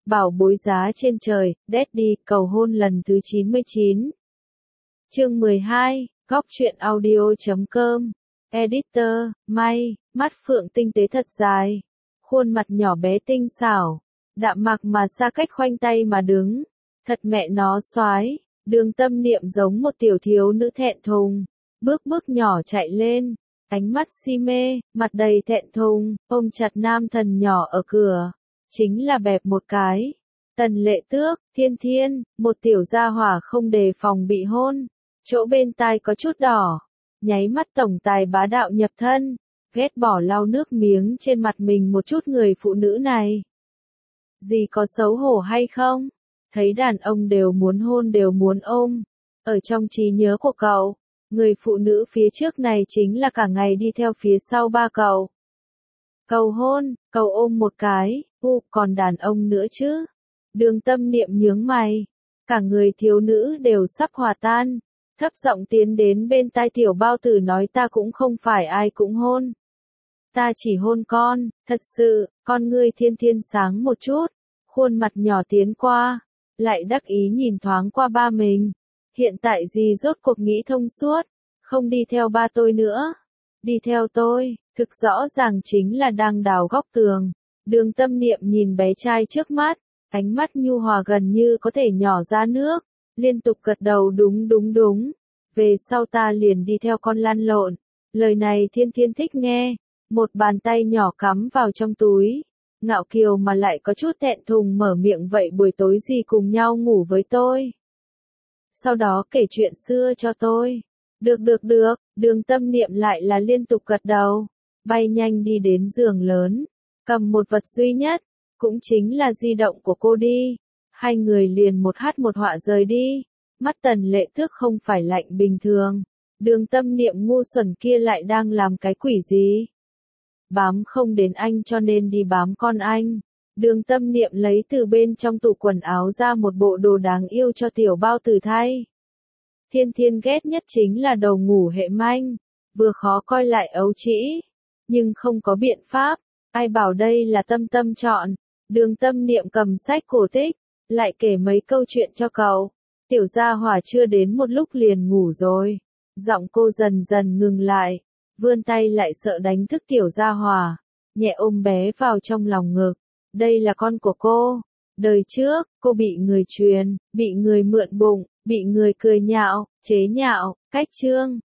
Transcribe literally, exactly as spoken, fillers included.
Bảo bối giá trên trời, Daddy, cầu hôn lần thứ chín mươi chín. Chương mười hai, góc truyện audio chấm com. Editor, May, mắt phượng tinh tế thật dài. Khuôn mặt nhỏ bé tinh xảo. Đạm mạc mà xa cách khoanh tay mà đứng. Thật mẹ nó xoái. Đường Tâm Niệm giống một tiểu thiếu nữ thẹn thùng. Bước bước nhỏ chạy lên. Ánh mắt si mê, mặt đầy thẹn thùng, ôm chặt nam thần nhỏ ở cửa. Chính là bẹp một cái. Tần Lệ Tước, Thiên Thiên, một tiểu gia hỏa không đề phòng bị hôn. Chỗ bên tai có chút đỏ. Nháy mắt tổng tài bá đạo nhập thân. Ghét bỏ lau nước miếng trên mặt mình một chút người phụ nữ này. Gì có xấu hổ hay không? Thấy đàn ông đều muốn hôn đều muốn ôm. Ở trong trí nhớ của cậu, người phụ nữ phía trước này chính là cả ngày đi theo phía sau ba cậu. Cầu hôn, cầu ôm một cái, u, còn đàn ông nữa chứ. Đường Tâm Niệm nhướng mày. Cả người thiếu nữ đều sắp hòa tan. Thấp giọng tiến đến bên tai tiểu bao tử nói ta cũng không phải ai cũng hôn. Ta chỉ hôn con, thật sự, con ngươi Thiên Thiên sáng một chút. Khuôn mặt nhỏ tiến qua. Lại đắc ý nhìn thoáng qua ba mình. Hiện tại gì rốt cuộc nghĩ thông suốt. Không đi theo ba tôi nữa. Đi theo tôi, thực rõ ràng chính là đang đào góc tường. Đường Tâm Niệm nhìn bé trai trước mắt. Ánh mắt nhu hòa gần như có thể nhỏ ra nước. Liên tục gật đầu đúng đúng đúng. Về sau ta liền đi theo con lăn lộn. Lời này Thiên Thiên thích nghe. Một bàn tay nhỏ cắm vào trong túi. Ngạo kiều mà lại có chút thẹn thùng mở miệng vậy buổi tối gì cùng nhau ngủ với tôi. Sau đó kể chuyện xưa cho tôi. Được được được, Đường Tâm Niệm lại là liên tục gật đầu. Bay nhanh đi đến giường lớn. Cầm một vật duy nhất. Cũng chính là di động của cô đi. Hai người liền một hát một họa rời đi. Mắt Tần Lệ Tước không phải lạnh bình thường. Đường Tâm Niệm ngu xuẩn kia lại đang làm cái quỷ gì? Bám không đến anh cho nên đi bám con anh. Đường Tâm Niệm lấy từ bên trong tủ quần áo ra một bộ đồ đáng yêu cho tiểu bao tử thay. Thiên Thiên ghét nhất chính là đầu ngủ hệ manh. Vừa khó coi lại ấu trĩ. Nhưng không có biện pháp. Ai bảo đây là Tâm Tâm chọn. Đường Tâm Niệm cầm sách cổ tích. Lại kể mấy câu chuyện cho cậu. Tiểu gia hỏa chưa đến một lúc liền ngủ rồi. Giọng cô dần dần ngừng lại. Vươn tay lại sợ đánh thức tiểu gia hỏa. Nhẹ ôm bé vào trong lòng ngực. Đây là con của cô. Đời trước, cô bị người truyền, bị người mượn bụng, bị người cười nhạo, chế nhạo, cách trương.